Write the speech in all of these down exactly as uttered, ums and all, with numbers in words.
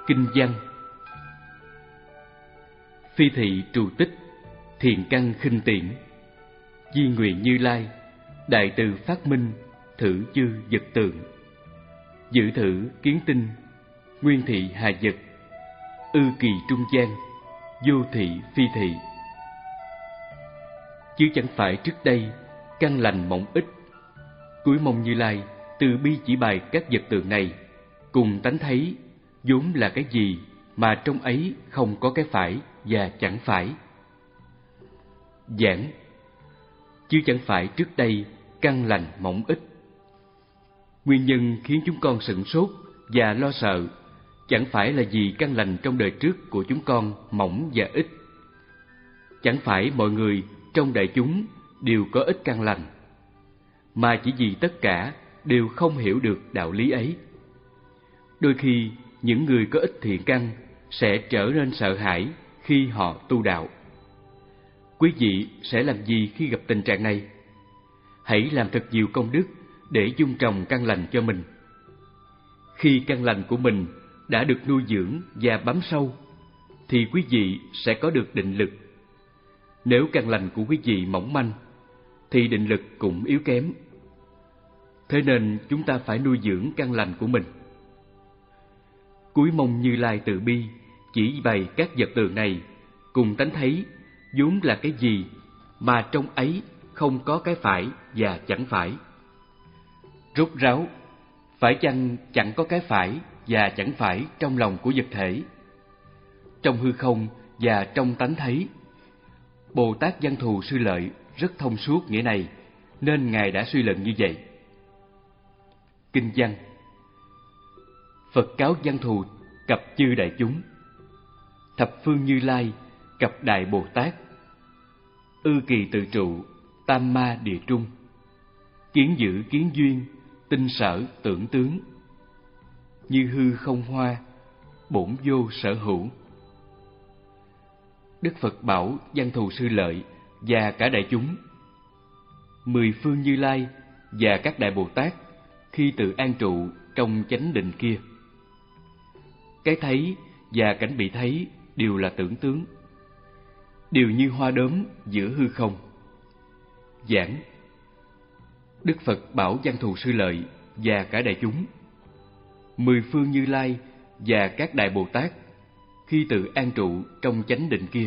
Kinh văn. Phi thị trù tích, thiền căn khinh tiễn. Di nguyện Như Lai, đại từ phát minh, thử chư vật tượng. Dự thử kiến tinh, nguyên thị hà vật. Ư kỳ trung gian, vô thị phi thị. Chứ chẳng phải trước đây căn lành mỏng ít. Cuối mong Như Lai từ bi chỉ bày các vật tượng này, cùng tánh thấy vốn là cái gì mà trong ấy không có cái phải và chẳng phải. Giảng. Chứ chẳng phải trước đây căn lành mỏng ít. Nguyên nhân khiến chúng con sửng sốt và lo sợ chẳng phải là vì căn lành trong đời trước của chúng con mỏng và ít. Chẳng phải mọi người trong đại chúng đều có ít căn lành, mà chỉ vì tất cả đều không hiểu được đạo lý ấy. Đôi khi những người có ít thiện căn sẽ trở nên sợ hãi khi họ tu đạo. Quý vị sẽ làm gì khi gặp tình trạng này? Hãy làm thật nhiều công đức để dung trồng căn lành cho mình. Khi căn lành của mình đã được nuôi dưỡng và bám sâu, thì quý vị sẽ có được định lực. Nếu căn lành của quý vị mỏng manh, thì định lực cũng yếu kém. Thế nên chúng ta phải nuôi dưỡng căn lành của mình. Cúi mong Như Lai từ bi chỉ bày các vật tượng này, cùng tánh thấy vốn là cái gì mà trong ấy không có cái phải và chẳng phải. Rốt ráo, phải chăng chẳng có cái phải và chẳng phải trong lòng của vật thể, trong hư không và trong tánh thấy? Bồ Tát Văn Thù Sư Lợi rất thông suốt nghĩa này, nên Ngài đã suy luận như vậy. Kinh văn. Phật cáo Văn Thù cập chư đại chúng. Thập phương Như Lai cập Đại Bồ Tát. Ư kỳ tự trụ, tam ma địa trung. Kiến giữ kiến duyên, tinh sở tưởng tướng. Như hư không hoa, bổn vô sở hữu. Đức Phật bảo Văn Thù Sư Lợi và cả đại chúng: mười phương Như Lai và các đại Bồ Tát khi tự an trụ trong chánh định kia, cái thấy và cảnh bị thấy đều là tưởng tướng, đều như hoa đốm giữa hư không. Giảng. Đức Phật bảo Văn Thù Sư Lợi và cả đại chúng: mười phương Như Lai và các đại Bồ Tát khi tự an trụ trong chánh định kia.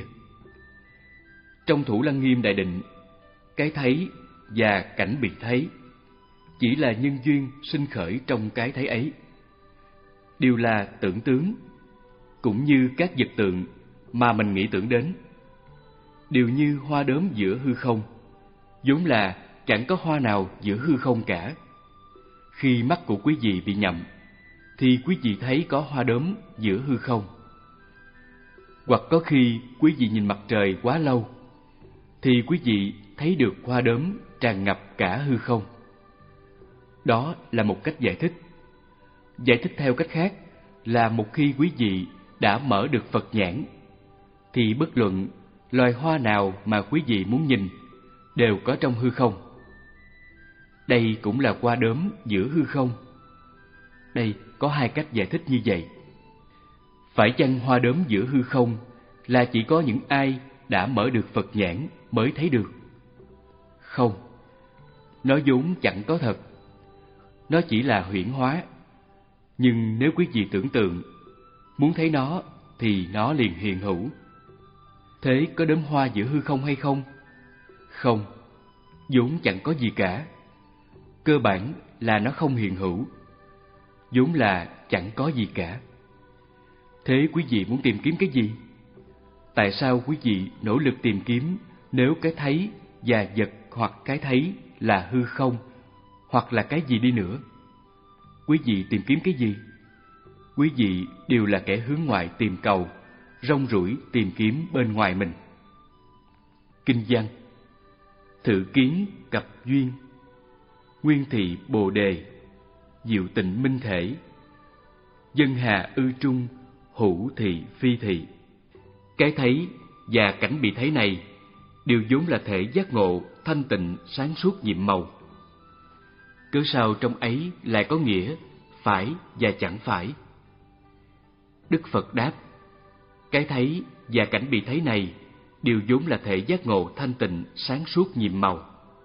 Trong Thủ Lăng Nghiêm Đại Định, cái thấy và cảnh bị thấy chỉ là nhân duyên sinh khởi trong cái thấy ấy, đều là tưởng tướng, cũng như các vật tượng mà mình nghĩ tưởng đến, đều như hoa đốm giữa hư không, vốn là chẳng có hoa nào giữa hư không cả. Khi mắt của quý vị bị nhầm, thì quý vị thấy có hoa đốm giữa hư không. Hoặc có khi quý vị nhìn mặt trời quá lâu, thì quý vị thấy được hoa đốm tràn ngập cả hư không. Đó là một cách giải thích. Giải thích theo cách khác là một khi quý vị đã mở được Phật nhãn, thì bất luận loài hoa nào mà quý vị muốn nhìn đều có trong hư không. Đây cũng là hoa đốm giữa hư không. Đây có hai cách giải thích như vậy. Phải chăng hoa đốm giữa hư không là chỉ có những ai đã mở được Phật nhãn mới thấy được? Không, nó vốn chẳng có thật. Nó chỉ là huyễn hóa. Nhưng nếu quý vị tưởng tượng, muốn thấy nó thì nó liền hiện hữu. Thế có đốm hoa giữa hư không hay không? Không, vốn chẳng có gì cả. Cơ bản là nó không hiện hữu, vốn là chẳng có gì cả. Thế quý vị muốn tìm kiếm cái gì? Tại sao quý vị nỗ lực tìm kiếm nếu cái thấy và vật hoặc cái thấy là hư không, hoặc là cái gì đi nữa? Quý vị tìm kiếm cái gì? Quý vị đều là kẻ hướng ngoại tìm cầu, rong ruổi tìm kiếm bên ngoài mình. Kinh văn. Thử kiến cập duyên. Nguyên thị Bồ Đề, diệu tịnh minh thể. Dân hà ư trung, hữu thị phi thị. Cái thấy và cảnh bị thấy này đều vốn là thể giác ngộ thanh tịnh sáng suốt nhiệm màu. Cớ sao trong ấy lại có nghĩa phải và chẳng phải? Đức Phật đáp: cái thấy và cảnh bị thấy này đều vốn là thể giác ngộ thanh tịnh, sáng suốt, nhiệm màu.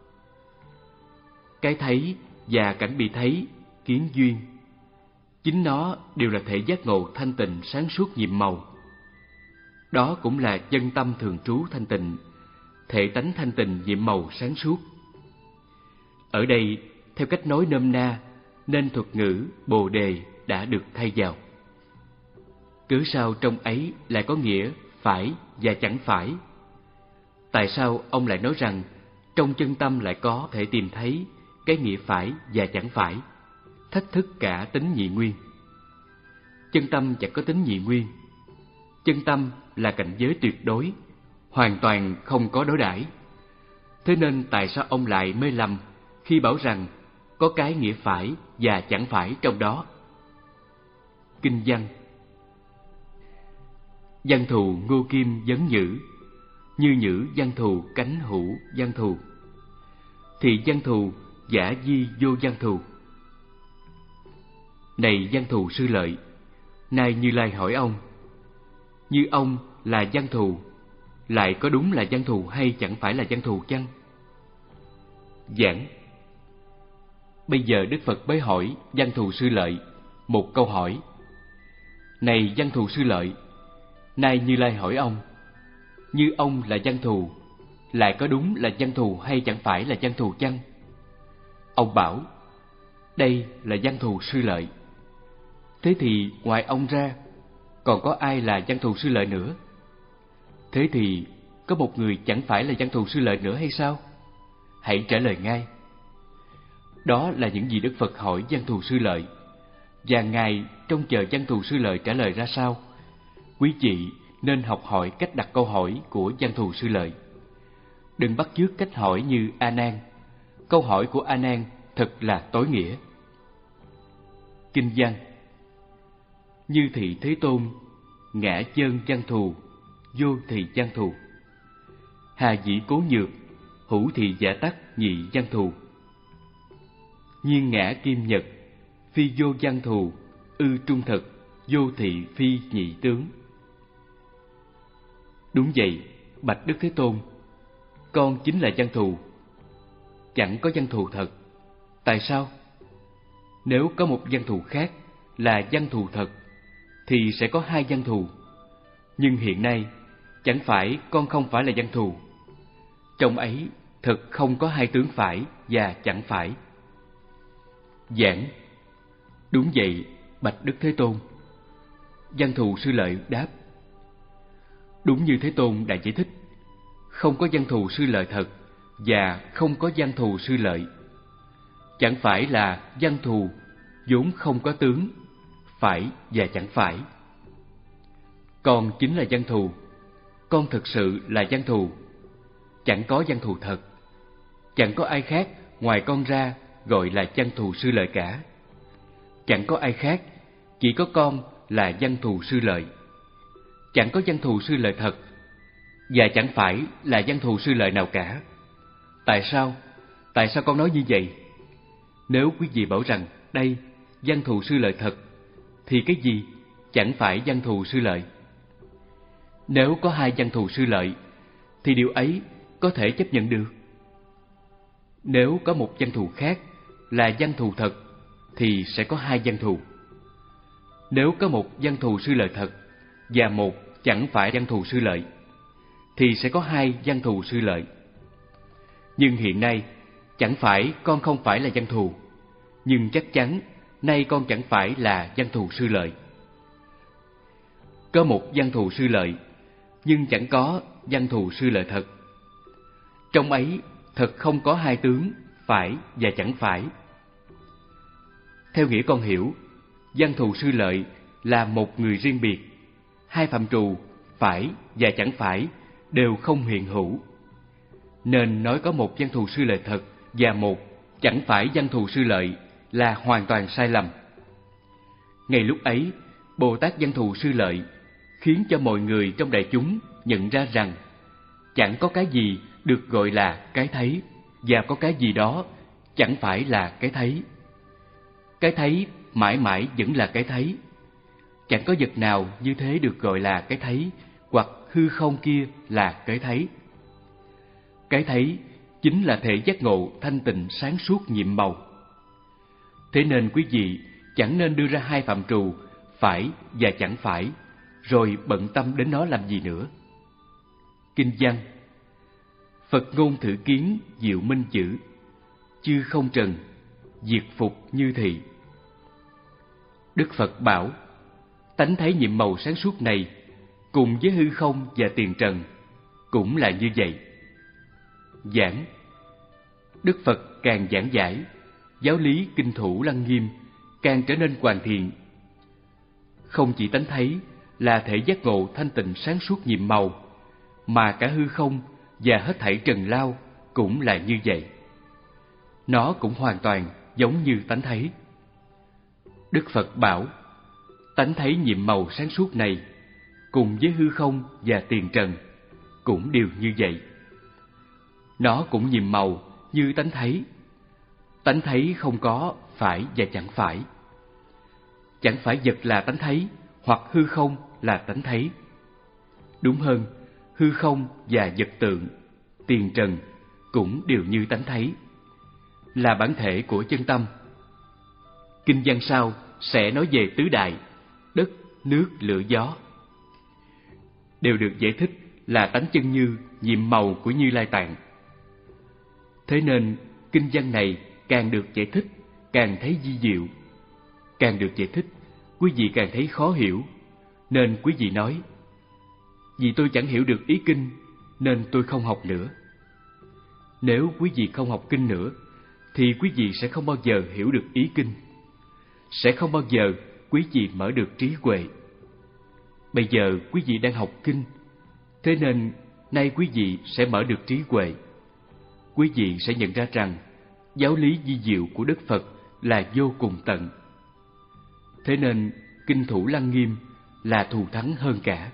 Cái thấy và cảnh bị thấy, kiến duyên, chính nó đều là thể giác ngộ thanh tịnh, sáng suốt, nhiệm màu. Đó cũng là chân tâm thường trú thanh tịnh, thể tánh thanh tịnh, nhiệm màu, sáng suốt. Ở đây, theo cách nói nôm na, nên thuật ngữ Bồ Đề đã được thay vào. Cớ sao trong ấy lại có nghĩa phải và chẳng phải? Tại sao ông lại nói rằng trong chân tâm lại có thể tìm thấy cái nghĩa phải và chẳng phải, thách thức cả tính nhị nguyên? Chân tâm chẳng có tính nhị nguyên. Chân tâm là cảnh giới tuyệt đối, hoàn toàn không có đối đãi. Thế nên tại sao ông lại mê lầm khi bảo rằng có cái nghĩa phải và chẳng phải trong đó? Kinh văn: Văn thù ngô kim vấn nhữ, như nhữ văn thù cánh hữu văn thù, thì văn thù giả di vô văn thù. Này văn thù sư lợi, nay Như Lai hỏi ông, như ông là văn thù, lại có đúng là văn thù hay chẳng phải là văn thù chăng? Giảng: Bây giờ Đức Phật mới hỏi văn thù sư lợi một câu hỏi: Này văn thù sư lợi, nay Như Lai hỏi ông, như ông là văn thù, lại có đúng là văn thù hay chẳng phải là văn thù chăng? Ông bảo: Đây là văn thù sư lợi. Thế thì ngoài ông ra, còn có ai là văn thù sư lợi nữa? Thế thì có một người chẳng phải là văn thù sư lợi nữa hay sao? Hãy trả lời ngay. Đó là những gì Đức Phật hỏi văn thù sư lợi, và Ngài trông chờ văn thù sư lợi trả lời ra sao. Quý vị nên học hỏi cách đặt câu hỏi của văn thù sư lợi. Đừng bắt chước cách hỏi như A Nan. Câu hỏi của A Nan thật là tối nghĩa. Kinh văn: Như thị Thế Tôn, ngã chân văn thù, vô thì văn thù. Hà dĩ cố nhược, hữu thì giả tắc nhị văn thù. Nhiên ngã kim nhật, phi vô văn thù, ư trung thực, vô thị phi nhị tướng. Đúng vậy, bạch Đức Thế Tôn, con chính là văn thù, chẳng có văn thù thật. Tại sao? Nếu có một văn thù khác là văn thù thật, thì sẽ có hai văn thù. Nhưng hiện nay, chẳng phải con không phải là văn thù. Trong ấy thật không có hai tướng phải và chẳng phải. Giảng: Đúng vậy, bạch Đức Thế Tôn. Văn thù sư lợi đáp: Đúng như Thế Tôn đã giải thích, không có văn thù sư lợi thật và không có văn thù sư lợi. Chẳng phải là văn thù vốn không có tướng, phải và chẳng phải. Con chính là văn thù, con thực sự là văn thù, chẳng có văn thù thật. Chẳng có ai khác ngoài con ra gọi là văn thù sư lợi cả. Chẳng có ai khác, chỉ có con là văn thù sư lợi. Chẳng có văn thù sư lợi thật, và chẳng phải là văn thù sư lợi nào cả. Tại sao? Tại sao con nói như vậy? Nếu quý vị bảo rằng đây văn thù sư lợi thật, thì cái gì chẳng phải văn thù sư lợi? Nếu có hai văn thù sư lợi, thì điều ấy có thể chấp nhận được. Nếu có một văn thù khác là văn thù thật, thì sẽ có hai văn thù. Nếu có một văn thù sư lợi thật và một chẳng phải văn thù sư lợi, thì sẽ có hai văn thù sư lợi. Nhưng hiện nay, chẳng phải con không phải là văn thù, nhưng chắc chắn nay con chẳng phải là văn thù sư lợi. Có một văn thù sư lợi, nhưng chẳng có văn thù sư lợi thật. Trong ấy thật không có hai tướng phải và chẳng phải. Theo nghĩa con hiểu, văn thù sư lợi là một người riêng biệt. Hai phạm trù phải và chẳng phải đều không hiện hữu, nên nói có một văn thù sư lợi thật và một chẳng phải văn thù sư lợi là hoàn toàn sai lầm. Ngay lúc ấy, Bồ Tát văn thù sư lợi khiến cho mọi người trong đại chúng nhận ra rằng chẳng có cái gì được gọi là cái thấy, và có cái gì đó chẳng phải là cái thấy. Cái thấy mãi mãi vẫn là cái thấy. chẳng có vật nào như thế được gọi là cái thấy, hoặc hư không kia là cái thấy. Cái thấy chính là thể giác ngộ thanh tịnh sáng suốt nhiệm màu. Thế nên quý vị chẳng nên đưa ra hai phạm trù phải và chẳng phải, rồi bận tâm đến nó làm gì nữa. Kinh văn: Phật ngôn thử kiến diệu minh chữ, chư không trần, diệt phục như thị. Đức Phật bảo, tánh thấy nhiệm màu sáng suốt này cùng với hư không và tiền trần cũng là như vậy. Giảng: Đức Phật càng giảng giải, giáo lý kinh thủ lăng nghiêm càng trở nên hoàn thiện. Không chỉ tánh thấy là thể giác ngộ thanh tịnh sáng suốt nhiệm màu, mà cả hư không và hết thảy trần lao cũng là như vậy. Nó cũng hoàn toàn giống như tánh thấy. Đức Phật bảo, tánh thấy nhiệm màu sáng suốt này cùng với hư không và tiền trần cũng đều như vậy. Nó cũng nhiệm màu như tánh thấy. Tánh thấy không có phải và chẳng phải. Chẳng phải vật là tánh thấy, hoặc hư không là tánh thấy. Đúng hơn, hư không và vật tượng, tiền trần cũng đều như tánh thấy, là bản thể của chân tâm. Kinh văn sau sẽ nói về tứ đại, đất, nước, lửa, gió, đều được giải thích là tánh chân như, nhiệm màu của Như Lai Tạng. Thế nên kinh văn này càng được giải thích càng thấy vi diệu, càng được giải thích quý vị càng thấy khó hiểu, nên quý vị nói: vì tôi chẳng hiểu được ý kinh nên tôi không học nữa. Nếu quý vị không học kinh nữa thì quý vị sẽ không bao giờ hiểu được ý kinh, sẽ không bao giờ quý vị mở được trí huệ. Bây giờ quý vị đang học kinh, thế nên nay quý vị sẽ mở được trí huệ. Quý vị sẽ nhận ra rằng giáo lý vi diệu của Đức Phật là vô cùng tận. Thế nên kinh thủ lăng nghiêm là thù thắng hơn cả.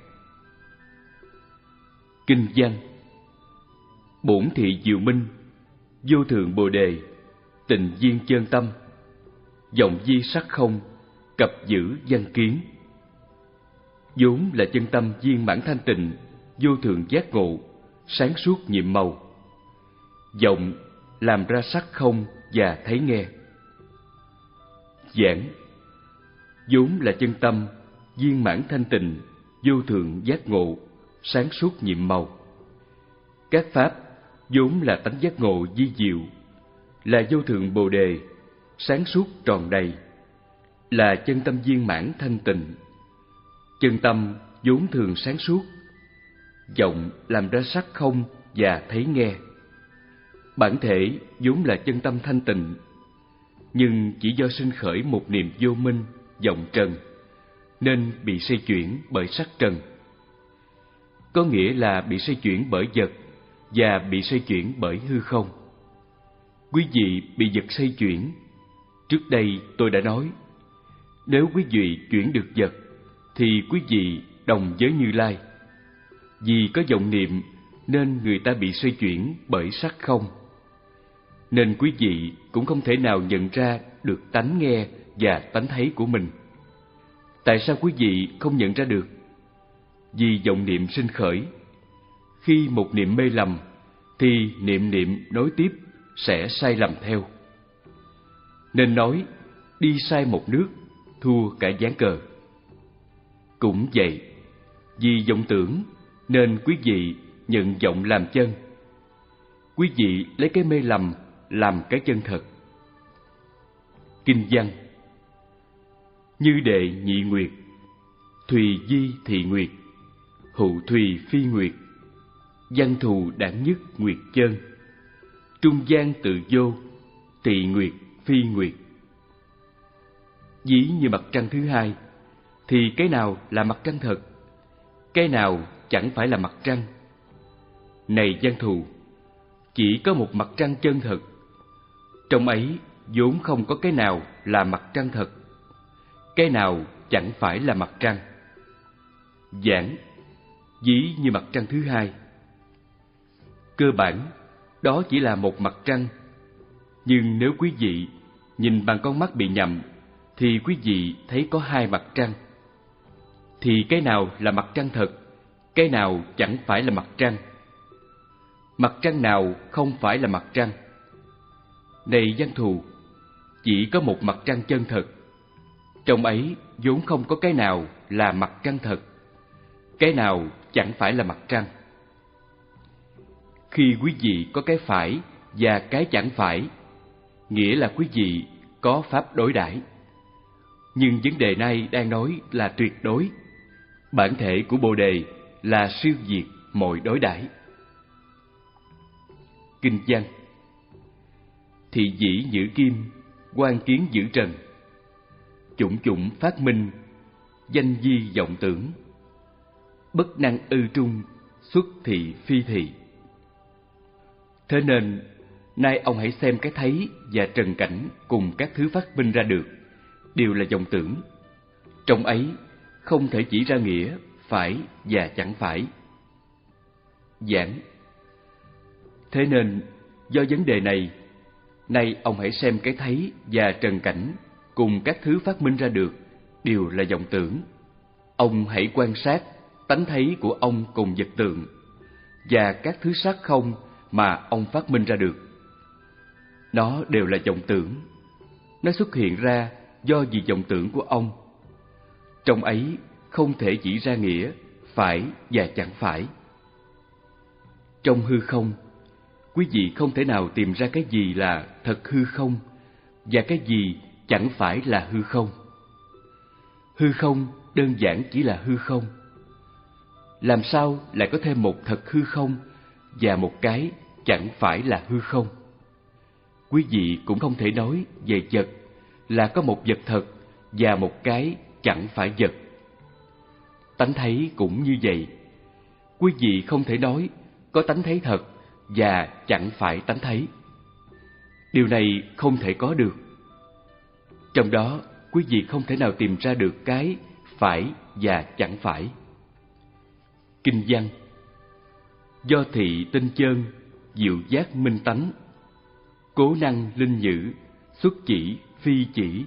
Kinh văn: Bổn thị diệu minh, vô thượng bồ đề, tịnh viên chân tâm, vọng vi sắc không, cập giữ văn kiến. Vốn là chân tâm viên mãn thanh tịnh, vô thượng giác ngộ, sáng suốt nhiệm màu. Vọng làm ra sắc không và thấy nghe. Giảng: vốn là chân tâm viên mãn thanh tịnh, vô thượng giác ngộ, sáng suốt nhiệm màu. Các pháp vốn là tánh giác ngộ vi diệu, là vô thượng bồ đề, sáng suốt tròn đầy, là chân tâm viên mãn thanh tịnh. Chân tâm vốn thường sáng suốt, vọng làm ra sắc không và thấy nghe. Bản thể vốn là chân tâm thanh tịnh, nhưng chỉ do sinh khởi một niệm vô minh, vọng trần, nên bị xoay chuyển bởi sắc trần. Có nghĩa là bị xoay chuyển bởi vật và bị xoay chuyển bởi hư không. Quý vị bị vật xoay chuyển. Trước đây tôi đã nói, nếu quý vị chuyển được vật thì quý vị đồng với Như Lai. Vì có vọng niệm nên người ta bị xoay chuyển bởi sắc không. Nên quý vị cũng không thể nào nhận ra được tánh nghe và tánh thấy của mình. Tại sao quý vị không nhận ra được? Vì vọng niệm sinh khởi. Khi một niệm mê lầm thì niệm niệm nối tiếp sẽ sai lầm theo. Nên nói đi sai một nước thua cả ván cờ. Cũng vậy, vì vọng tưởng nên quý vị nhận vọng làm chân. Quý vị lấy cái mê lầm làm cái chân thật. Kinh văn: Như đệ nhị nguyệt, thùy di thị nguyệt, hữu thùy phi nguyệt, văn thù đảng nhất nguyệt chân, trung gian tự vô, thị nguyệt phi nguyệt. Ví như mặt trăng thứ hai, thì cái nào là mặt trăng thật, cái nào chẳng phải là mặt trăng. Này văn thù, chỉ có một mặt trăng chân thật, trong ấy vốn không có cái nào là mặt trăng thật, cái nào chẳng phải là mặt trăng. Giảng: ví như mặt trăng thứ hai. Cơ bản, đó chỉ là một mặt trăng. Nhưng nếu quý vị nhìn bằng con mắt bị nhầm, thì quý vị thấy có hai mặt trăng. thì cái nào là mặt trăng thật, cái nào chẳng phải là mặt trăng? Mặt trăng nào không phải là mặt trăng? Này văn thù, chỉ có một mặt trăng chân thật. Trong ấy vốn không có cái nào là mặt trăng thật, cái nào chẳng phải là mặt trăng. Khi quý vị có cái phải và cái chẳng phải, nghĩa là quý vị có pháp đối đãi. Nhưng vấn đề này đang nói là tuyệt đối. Bản thể của Bồ Đề là siêu diệt mọi đối đãi. Kinh văn: thị dĩ nhữ kim, quan kiến giữ trần. Chủng chủng phát minh, danh di vọng tưởng. Bất năng ư trung, xuất thị phi thị. Thế nên, nay ông hãy xem cái thấy và trần cảnh cùng các thứ phát minh ra được đều là vọng tưởng. Trong ấy không thể chỉ ra nghĩa phải và chẳng phải. Giảng: thế nên, do vấn đề này, nay ông hãy xem cái thấy và trần cảnh cùng các thứ phát minh ra được đều là vọng tưởng. Ông hãy quan sát tánh thấy của ông cùng vật tượng và các thứ sắc không mà ông phát minh ra được. Nó đều là vọng tưởng. Nó xuất hiện ra do vì vọng tưởng của ông. Trong ấy không thể chỉ ra nghĩa phải và chẳng phải. Trong hư không, quý vị không thể nào tìm ra cái gì là thật hư không và cái gì chẳng phải là hư không. Hư không đơn giản chỉ là hư không. Làm sao lại có thêm một thật hư không và một cái chẳng phải là hư không? Quý vị cũng không thể nói về vật là có một vật thật và một cái chẳng phải vật. Tánh thấy cũng như vậy. Quý vị không thể nói có tánh thấy thật và chẳng phải tánh thấy. Điều này không thể có được. Trong đó, quý vị không thể nào tìm ra được cái phải và chẳng phải. Kinh văn: do thị tinh chơn, diệu giác minh tánh. Cố năng linh nhữ, xuất chỉ phi chỉ.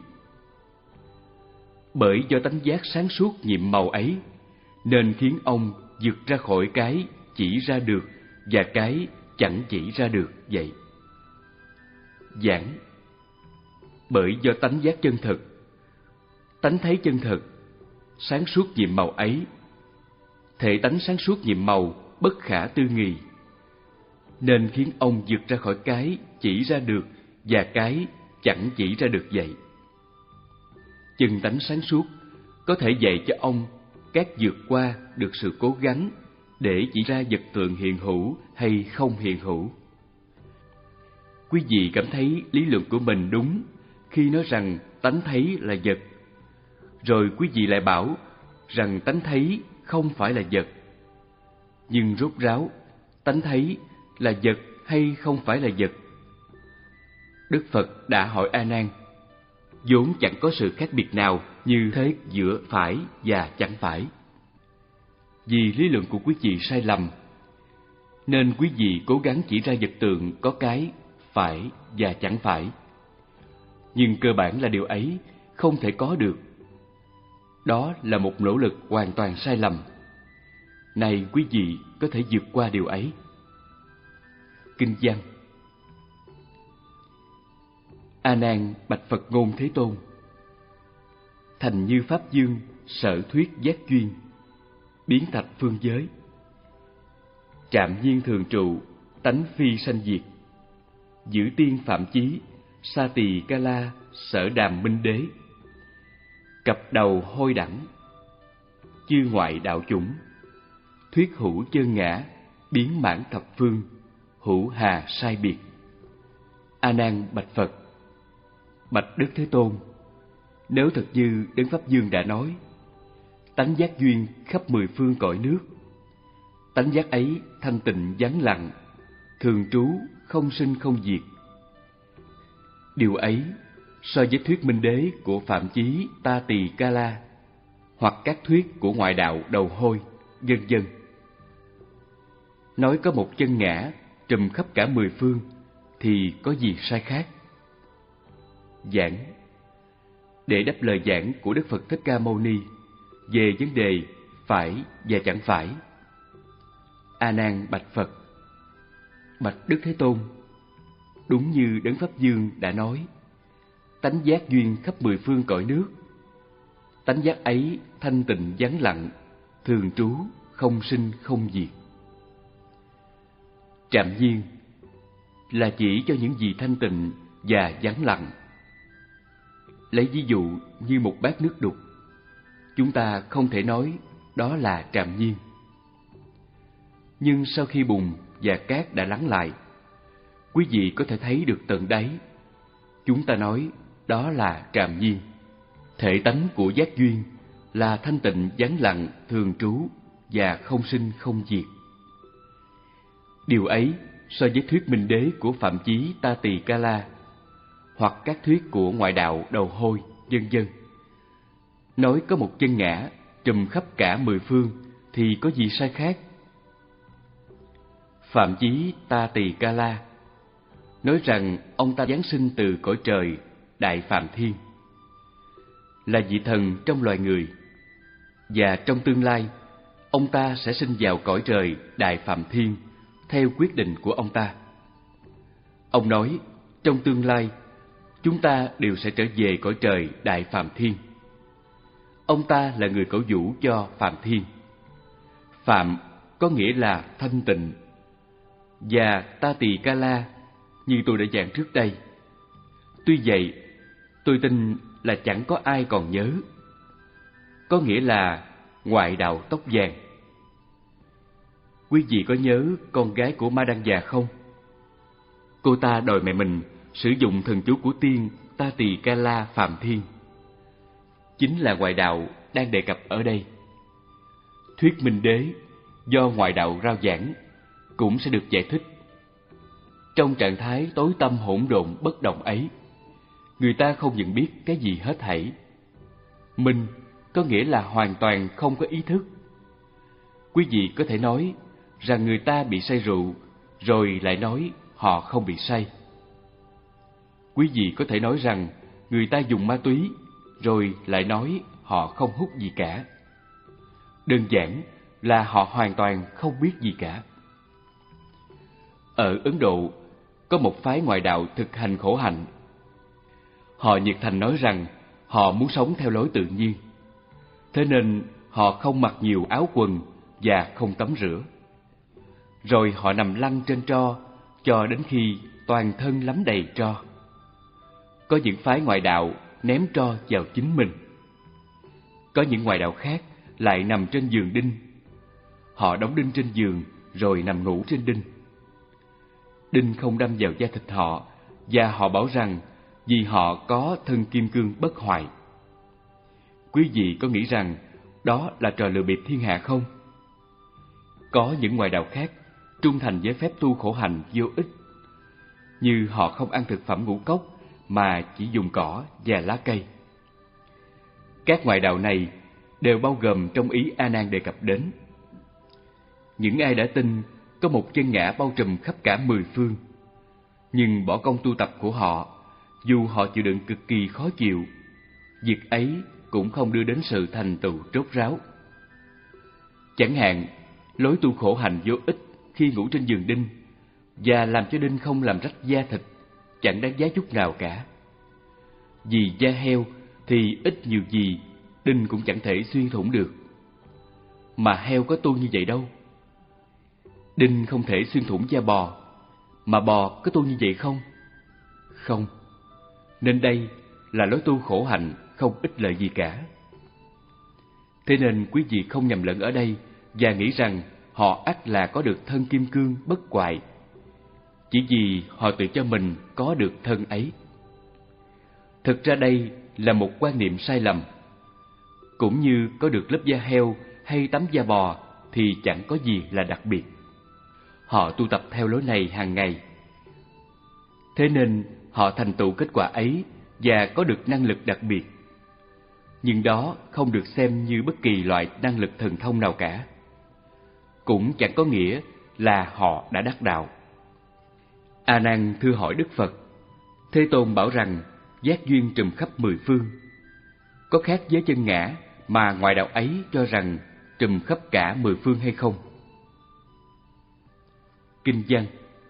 Bởi do tánh giác sáng suốt nhiệm màu ấy, nên khiến ông vượt ra khỏi cái chỉ ra được và cái chẳng chỉ ra được vậy. Giảng: bởi do tánh giác chân thật, tánh thấy chân thật, sáng suốt nhiệm màu ấy, thể tánh sáng suốt nhiệm màu bất khả tư nghì, nên khiến ông vượt ra khỏi cái chỉ ra được và cái chẳng chỉ ra được vậy. Chân tánh sáng suốt có thể dạy cho ông các vượt qua được sự cố gắng để chỉ ra vật tượng hiện hữu hay không hiện hữu. Quý vị cảm thấy lý luận của mình đúng khi nói rằng tánh thấy là vật, rồi quý vị lại bảo rằng tánh thấy không phải là vật. Nhưng rốt ráo, tánh thấy là vật hay không phải là vật? Đức Phật đã hỏi A Nan, vốn chẳng có sự khác biệt nào như thế giữa phải và chẳng phải. Vì lý luận của quý vị sai lầm, nên quý vị cố gắng chỉ ra vật tượng có cái phải và chẳng phải. Nhưng cơ bản là điều ấy không thể có được. Đó là một nỗ lực hoàn toàn sai lầm. Này quý vị có thể vượt qua điều ấy. Kinh văn: A Nan bạch Phật Ngôn Thế Tôn: thành như pháp dương, sở thuyết giác duyên, biến thạch phương giới. Trạm nhiên thường trụ, tánh phi sanh diệt. Giữ tiên phạm chí, sa tỳ ca la, sở đàm minh đế. Cặp đầu hôi đẳng, chư ngoại đạo chủng. Thuyết hữu chân ngã, biến mãn thập phương, hữu hà sai biệt. A Nan bạch Phật: bạch Đức Thế Tôn, nếu thật như Đấng Pháp Dương đã nói, tánh giác duyên khắp mười phương cõi nước, tánh giác ấy thanh tịnh vắng lặng, thường trú không sinh không diệt. Điều ấy so với thuyết minh đế của Phạm Chí Ta Tỳ Ca La hoặc các thuyết của ngoại đạo đầu hôi, vân vân, nói có một chân ngã trùm khắp cả mười phương thì có gì sai khác? Giảng: để đáp lời giảng của Đức Phật Thích Ca Mâu Ni về vấn đề phải và chẳng phải. A Nan bạch Phật: Bạch Đức Thế Tôn, đúng như Đấng Pháp Dương đã nói, tánh giác duyên khắp mười phương cõi nước. Tánh giác ấy thanh tịnh vắng lặng, thường trú, không sinh không diệt. Trạm nhiên là chỉ cho những gì thanh tịnh và vắng lặng. Lấy ví dụ như một bát nước đục, chúng ta không thể nói đó là trạm nhiên. Nhưng sau khi bùn và cát đã lắng lại, quý vị có thể thấy được tận đáy. Chúng ta nói đó là trạm nhiên. Thể tánh của giác duyên là thanh tịnh vắng lặng, thường trú và không sinh không diệt. Điều ấy so với thuyết minh đế của Phạm Chí Ta Tỳ Ca La hoặc các thuyết của ngoại đạo đầu hôi, vân vân, nói có một chân ngã trùm khắp cả mười phương thì có gì sai khác? Phạm Chí Ta Tỳ Ca La nói rằng ông ta giáng sinh từ cõi trời Đại Phạm Thiên, là vị thần trong loài người, và trong tương lai ông ta sẽ sinh vào cõi trời Đại Phạm Thiên theo quyết định của ông ta. Ông nói trong tương lai chúng ta đều sẽ trở về cõi trời Đại Phạm Thiên. Ông ta là người cổ vũ cho Phạm Thiên. Phạm có nghĩa là thanh tịnh, và Ta Tỳ Ca La như tôi đã giảng trước đây. Tuy vậy, tôi tin là chẳng có ai còn nhớ. Có nghĩa là ngoại đạo tóc vàng. Quý vị có nhớ con gái của Ma Đăng Già không? Cô ta đòi mẹ mình sử dụng thần chú của tiên Ta Tỳ Ca La Phạm Thiên. Chính là ngoại đạo đang đề cập ở đây. Thuyết minh đế do ngoại đạo rao giảng cũng sẽ được giải thích. Trong trạng thái tối tăm hỗn độn bất động ấy, người ta không nhận biết cái gì hết thảy. Minh có nghĩa là hoàn toàn không có ý thức. Quý vị có thể nói rằng người ta bị say rượu, rồi lại nói họ không bị say. Quý vị có thể nói rằng người ta dùng ma túy, rồi lại nói họ không hút gì cả. Đơn giản là họ hoàn toàn không biết gì cả. Ở Ấn Độ, có một phái ngoại đạo thực hành khổ hạnh. Họ nhiệt thành nói rằng họ muốn sống theo lối tự nhiên. Thế nên họ không mặc nhiều áo quần và không tắm rửa. Rồi họ nằm lăn trên tro cho đến khi toàn thân lắm đầy tro. Có những phái ngoại đạo ném tro vào chính mình. Có những ngoại đạo khác lại nằm trên giường đinh. Họ đóng đinh trên giường rồi nằm ngủ trên đinh. Đinh không đâm vào da thịt họ, và họ bảo rằng vì họ có thân kim cương bất hoại. Quý vị có nghĩ rằng đó là trò lừa bịp thiên hạ không? Có những ngoại đạo khác trung thành với phép tu khổ hạnh vô ích, như họ không ăn thực phẩm ngũ cốc mà chỉ dùng cỏ và lá cây. Các ngoại đạo này đều bao gồm trong ý A Nan đề cập đến. Những ai đã tin có một chân ngã bao trùm khắp cả mười phương, nhưng bỏ công tu tập của họ, dù họ chịu đựng cực kỳ khó chịu, việc ấy cũng không đưa đến sự thành tựu rốt ráo. Chẳng hạn, lối tu khổ hạnh vô ích khi ngủ trên giường đinh và làm cho đinh không làm rách da thịt chẳng đáng giá chút nào cả. Vì da heo thì ít nhiều gì đinh cũng chẳng thể xuyên thủng được, mà heo có tu như vậy đâu. Đinh không thể xuyên thủng da bò, mà bò có tu như vậy không? Không. Nên đây là lối tu khổ hạnh không ích lợi gì cả. Thế nên quý vị không nhầm lẫn ở đây và nghĩ rằng họ ắt là có được thân kim cương bất hoại, chỉ vì họ tự cho mình có được thân ấy. Thực ra đây là một quan niệm sai lầm. Cũng như có được lớp da heo hay tấm da bò thì chẳng có gì là đặc biệt. Họ tu tập theo lối này hàng ngày. Thế nên họ thành tựu kết quả ấy và có được năng lực đặc biệt. Nhưng đó không được xem như bất kỳ loại năng lực thần thông nào cả. Cũng chẳng có nghĩa là họ đã đắc đạo. A Nan thưa hỏi Đức Phật, Thế Tôn bảo rằng giác duyên trùm khắp mười phương. Có khác với chân ngã mà ngoại đạo ấy cho rằng trùm khắp cả mười phương hay không? Kinh văn: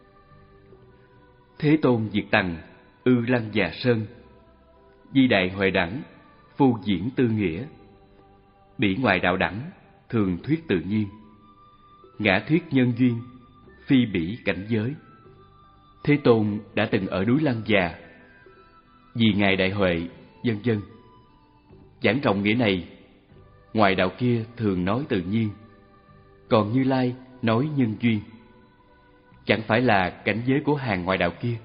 Thế Tôn diệt tằng, ư lăng già sơn, di đại huệ đẳng, phu diễn tư nghĩa. Bỉ ngoại đạo đẳng, thường thuyết tự nhiên, ngã thuyết nhân duyên, phi bỉ cảnh giới. Thế Tôn đã từng ở núi Lăng Già, vì Ngài Đại Huệ, vân vân. Giảng rộng nghĩa này, ngoại đạo kia thường nói tự nhiên, còn Như Lai nói nhân duyên. Chẳng phải là cảnh giới của hàng ngoại đạo kia.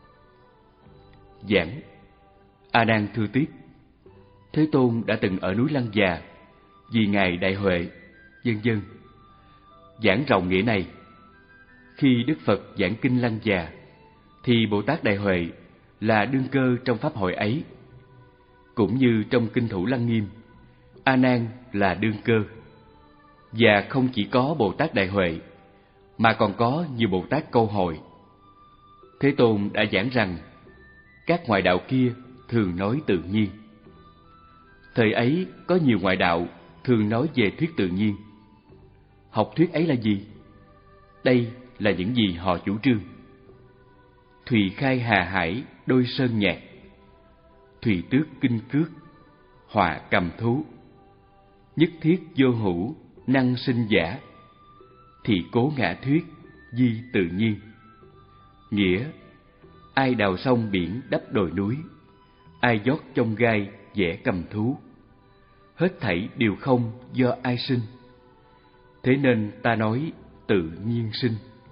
Giảng: A Nan thưa tiếp, Thế Tôn đã từng ở núi Lăng Già, vì Ngài Đại Huệ, vân vân. Giảng rộng nghĩa này, khi Đức Phật giảng kinh Lăng Già, thì Bồ Tát Đại Huệ là đương cơ trong pháp hội ấy. Cũng như trong kinh Thủ Lăng Nghiêm, A Nan là đương cơ. Và không chỉ có Bồ Tát Đại Huệ, mà còn có nhiều Bồ Tát câu hội. Thế Tôn đã giảng rằng các ngoại đạo kia thường nói tự nhiên. Thời ấy có nhiều ngoại đạo thường nói về thuyết tự nhiên. Học thuyết ấy là gì? Đây là những gì họ chủ trương. Thùy khai hà hải đôi sơn nhạc, thùy tước kinh cước, họa cầm thú. Nhất thiết vô hữu, năng sinh giả, thì cố ngã thuyết, di tự nhiên. Nghĩa: ai đào sông biển đắp đồi núi, ai dót trong gai vẽ cầm thú. Hết thảy đều không do ai sinh, thế nên ta nói tự nhiên sinh.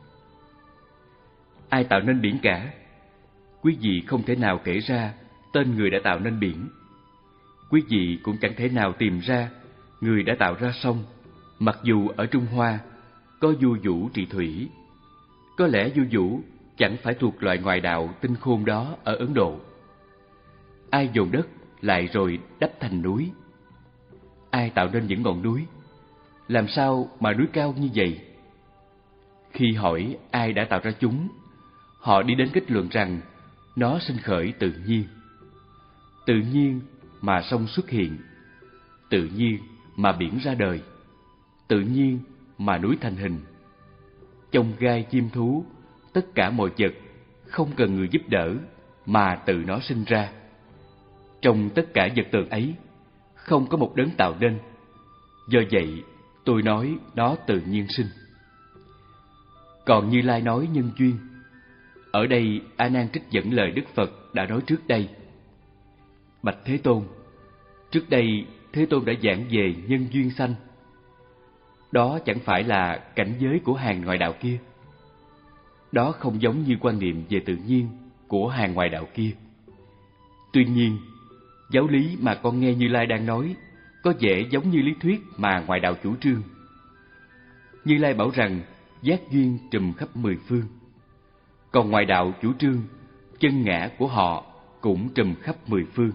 Ai tạo nên biển cả? Quý vị không thể nào kể ra tên người đã tạo nên biển. Quý vị cũng chẳng thể nào tìm ra người đã tạo ra sông, mặc dù ở Trung Hoa có Du Vũ trị thủy. Có lẽ Du Vũ chẳng phải thuộc loại ngoại đạo tinh khôn đó ở Ấn Độ. Ai dồn đất lại rồi đắp thành núi? Ai tạo nên những ngọn núi? Làm sao mà núi cao như vậy? Khi hỏi ai đã tạo ra chúng, họ đi đến kết luận rằng nó sinh khởi tự nhiên. Tự nhiên mà sông xuất hiện, tự nhiên mà biển ra đời, tự nhiên mà núi thành hình. Trong gai chim thú, tất cả mọi vật không cần người giúp đỡ mà tự nó sinh ra. Trong tất cả vật tường ấy, không có một đấng tạo nên. Do vậy, tôi nói nó tự nhiên sinh. Còn Như Lai nói nhân duyên. Ở đây A Nan trích dẫn lời Đức Phật đã nói trước đây. Bạch Thế Tôn, trước đây Thế Tôn đã giảng về nhân duyên sanh. Đó chẳng phải là cảnh giới của hàng ngoại đạo kia. Đó không giống như quan niệm về tự nhiên của hàng ngoại đạo kia. Tuy nhiên, giáo lý mà con nghe Như Lai đang nói có vẻ giống như lý thuyết mà ngoại đạo chủ trương. Như Lai bảo rằng giác duyên trùm khắp mười phương, còn ngoại đạo chủ trương chân ngã của họ cũng trùm khắp mười phương.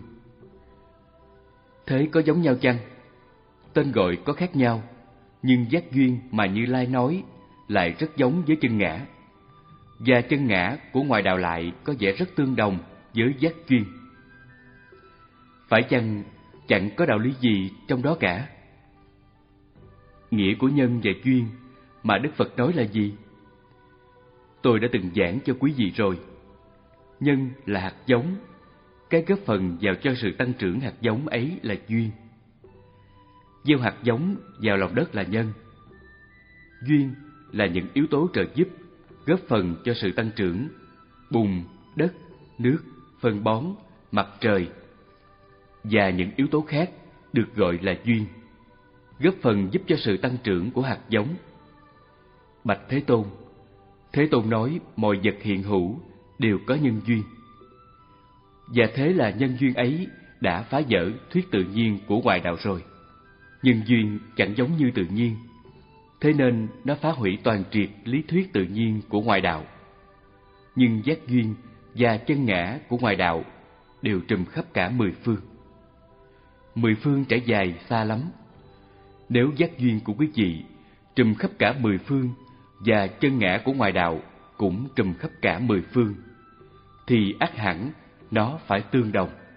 Thế có giống nhau chăng? Tên gọi có khác nhau, nhưng giác duyên mà Như Lai nói lại rất giống với chân ngã, và chân ngã của ngoại đạo lại có vẻ rất tương đồng với giác duyên. Phải chăng chẳng có đạo lý gì trong đó cả? Nghĩa của nhân và duyên mà Đức Phật nói là gì? Tôi đã từng giảng cho quý vị rồi. Nhân là hạt giống, cái góp phần vào cho sự tăng trưởng hạt giống ấy là duyên. Gieo hạt giống vào lòng đất là nhân. Duyên là những yếu tố trợ giúp, góp phần cho sự tăng trưởng bùn, đất, nước, phân bón, mặt trời và những yếu tố khác được gọi là duyên, góp phần giúp cho sự tăng trưởng của hạt giống. Bạch Thế Tôn, Thế Tôn nói mọi vật hiện hữu đều có nhân duyên. Và thế là nhân duyên ấy đã phá vỡ thuyết tự nhiên của ngoại đạo rồi. Nhân duyên chẳng giống như tự nhiên, thế nên nó phá hủy toàn triệt lý thuyết tự nhiên của ngoại đạo. Nhưng giác duyên và chân ngã của ngoại đạo đều trùm khắp cả mười phương. Mười phương trải dài xa lắm. Nếu giác duyên của quý vị trùm khắp cả mười phương và chân ngã của ngoại đạo cũng trùm khắp cả mười phương, thì ắt hẳn nó phải tương đồng.